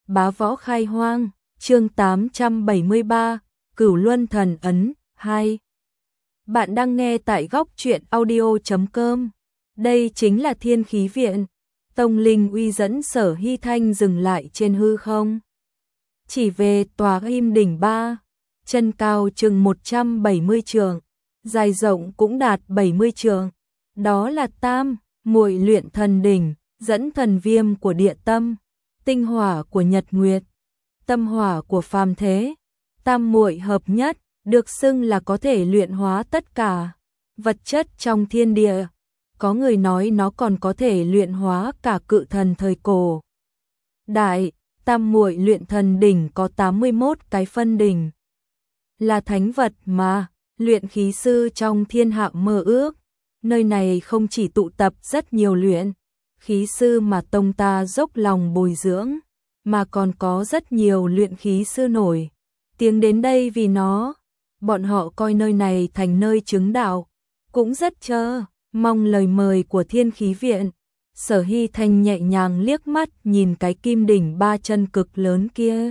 Bá võ khai hoang, chương 873, Cửu Luân Thần Ấn 2. Bạn đang nghe tại góc truyện audio.com. Đây chính là Thiên Khí Viện. Tông Linh Uy dẫn Sở Hy Thanh dừng lại trên hư không. Chỉ về tòa im đỉnh 3, chân cao chừng 170 trượng, dài rộng cũng đạt 70 trượng. Đó là Tam Muội Luyện Thần Đỉnh, dẫn thần viêm của địa tâm, tinh hỏa của nhật nguyệt, tâm hỏa của phàm thế. Tam muội hợp nhất, được xưng là có thể luyện hóa tất cả vật chất trong thiên địa. Có người nói nó còn có thể luyện hóa cả cự thần thời cổ đại. Tam muội luyện thần đỉnh có 81 cái phân đỉnh, là thánh vật mà luyện khí sư trong thiên hạ mơ ước. Nơi này không chỉ tụ tập rất nhiều luyện khí sư mà tông ta dốc lòng bồi dưỡng, mà còn có rất nhiều luyện khí sư nổi tiếng đến đây vì nó. Bọn họ coi nơi này thành nơi chứng đạo, cũng rất chờ mong lời mời của Thiên Khí Viện. Sở Hy Thanh nhẹ nhàng liếc mắt nhìn cái kim đỉnh 3 chân cực lớn kia,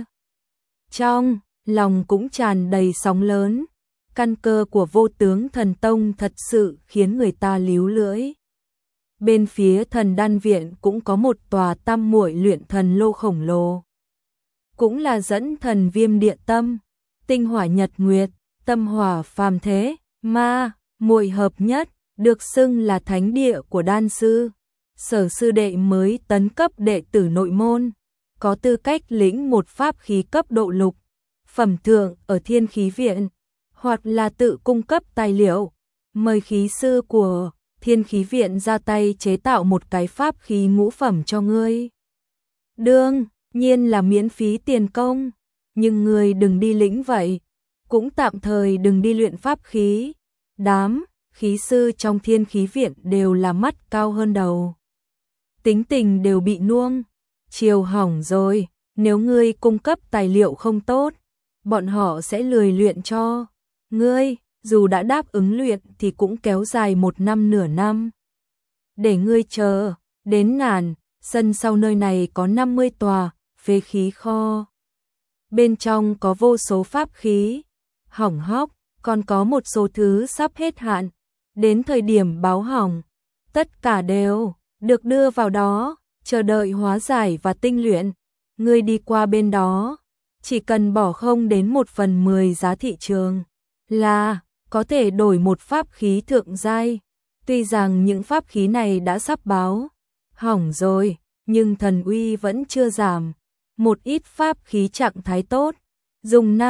trong lòng cũng tràn đầy sóng lớn. Căn cơ của Vô Tướng Thần Tông thật sự khiến người ta líu lưỡi. Bên phía Thần Đan Viện cũng có một tòa tam muội luyện thần lô khổng lồ, cũng là dẫn thần viêm địa tâm, tinh hỏa nhật nguyệt, tâm hỏa phàm thế, ma muội hợp nhất, được xưng là thánh địa của đan sư. Sở sư đệ mới tấn cấp đệ tử nội môn, có tư cách lĩnh một pháp khí cấp độ lục phẩm thượng ở Thiên Khí Viện, hoặc là tự cung cấp tài liệu, mời khí sư của Thiên Khí Viện ra tay chế tạo một cái pháp khí ngũ phẩm cho ngươi. Đương nhiên là miễn phí tiền công, nhưng ngươi đừng đi lĩnh vậy, cũng tạm thời đừng đi luyện pháp khí. Đám khí sư trong Thiên Khí Viện đều là mắt cao hơn đầu, tính tình đều bị nuông chiều hỏng rồi. Nếu ngươi cung cấp tài liệu không tốt, bọn họ sẽ lười luyện cho ngươi, dù đã đáp ứng luyện thì cũng kéo dài 1 năm nửa năm. Để ngươi chờ đến ngàn. Sân sau nơi này có 50 tòa phế khí kho, bên trong có vô số pháp khí hỏng hóc, còn có một số thứ sắp hết hạn, đến thời điểm báo hỏng, tất cả đều được đưa vào đó, chờ đợi hóa giải và tinh luyện. Ngươi đi qua bên đó, chỉ cần bỏ không đến 1/10 giá thị trường là có thể đổi một pháp khí thượng giai. Tuy rằng những pháp khí này đã sắp báo hỏng rồi, nhưng thần uy vẫn chưa giảm. Một ít pháp khí trạng thái tốt, dùng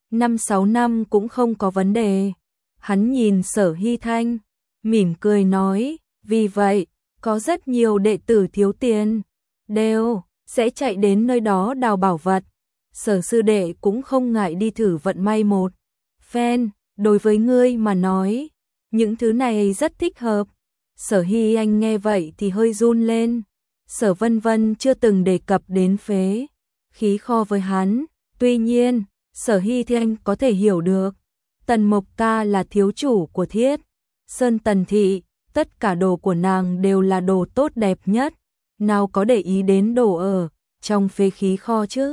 5-6 năm cũng không có vấn đề. Hắn nhìn Sở Hy Thanh, mỉm cười nói, vì vậy, có rất nhiều đệ tử thiếu tiền, đều sẽ chạy đến nơi đó đào bảo vật. Sở sư đệ cũng không ngại đi thử vận may một phen. Đối với ngươi mà nói, những thứ này rất thích hợp. Sở Hy Anh nghe vậy thì hơi run lên. Sở Vân Vân chưa từng đề cập đến phế khí kho với hắn. Tuy nhiên, Sở Hy Thanh có thể hiểu được. Tần Mộc Ca là thiếu chủ của Thiết Sơn Tần Thị, tất cả đồ của nàng đều là đồ tốt đẹp nhất, nào có để ý đến đồ ở trong phế khí kho chứ.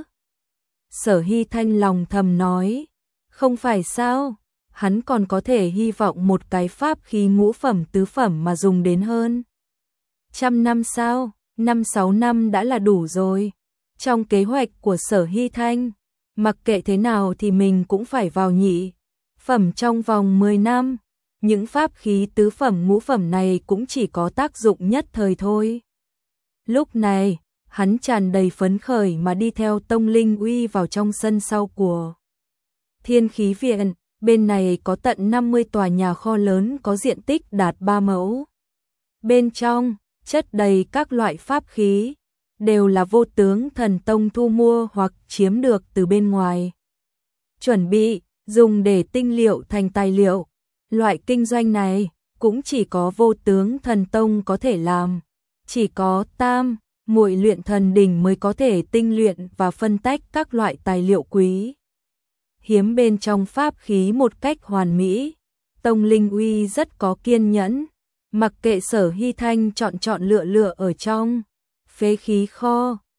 Sở Hy Thanh lòng thầm nói, không phải sao, hắn còn có thể hy vọng một cái pháp khí ngũ phẩm tứ phẩm mà dùng đến hơn 100 năm sao, 5-6 năm đã là đủ rồi. Trong kế hoạch của Sở Hy Thanh, mặc kệ thế nào thì mình cũng phải vào nhị phẩm trong vòng 10 năm. Những pháp khí tứ phẩm ngũ phẩm này cũng chỉ có tác dụng nhất thời thôi. Lúc này, hắn tràn đầy phấn khởi mà đi theo Tông Linh Uy vào trong sân sau của Thiên Khí Viện. Bên này có tận 50 tòa nhà kho lớn có diện tích đạt 3 mẫu. Bên trong, chất đầy các loại pháp khí, đều là Vô Tướng Thần Tông thu mua hoặc chiếm được từ bên ngoài, chuẩn bị dùng để tinh liệu thành tài liệu. Loại kinh doanh này cũng chỉ có Vô Tướng Thần Tông có thể làm, chỉ có Tam Muội Luyện Thần Đỉnh mới có thể tinh luyện và phân tách các loại tài liệu quý hiếm bên trong pháp khí một cách hoàn mỹ. Tông Linh Uy rất có kiên nhẫn, mặc kệ Sở Hy Thanh chọn lựa ở trong phế khí kho,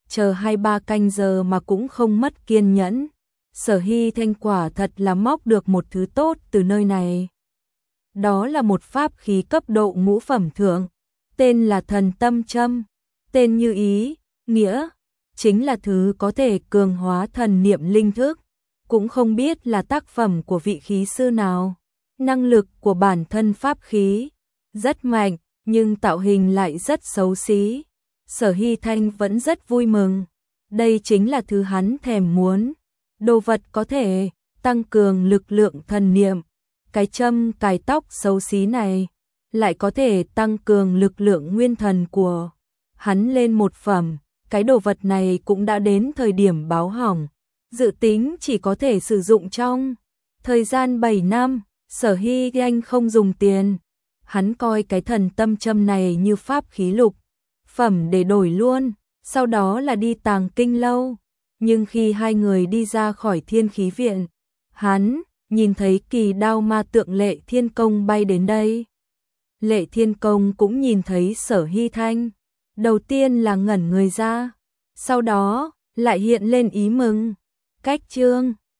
chờ 2-3 canh giờ mà cũng không mất kiên nhẫn. Sở Hy Thanh quả thật là móc được một thứ tốt từ nơi này. Đó là một pháp khí cấp độ ngũ phẩm thượng, tên là Thần Tâm Châm, tên như ý, nghĩa, chính là thứ có thể cường hóa thần niệm linh thức, cũng không biết là tác phẩm của vị khí sư nào. Năng lực của bản thân pháp khí rất mạnh, nhưng tạo hình lại rất xấu xí. Sở Hy Thanh vẫn rất vui mừng, đây chính là thứ hắn thèm muốn. Đồ vật có thể tăng cường lực lượng thần niệm, cái châm cài tóc xấu xí này lại có thể tăng cường lực lượng nguyên thần của hắn lên 1 phẩm. Cái đồ vật này cũng đã đến thời điểm báo hỏng, dự tính chỉ có thể sử dụng trong thời gian 7 năm. Sở Hy Thanh không dùng tiền, hắn coi cái thần tâm châm này như pháp khí lục phẩm để đổi luôn, sau đó là đi Tàng Kinh lâu. Nhưng khi hai người đi ra khỏi Thiên Khí viện, hắn nhìn thấy kỳ đao ma tượng Lệ Thiên Công bay đến đây. Lệ Thiên Công cũng nhìn thấy Sở Hy Thanh, đầu tiên là ngẩn người ra, sau đó lại hiện lên ý mừng. Cách chương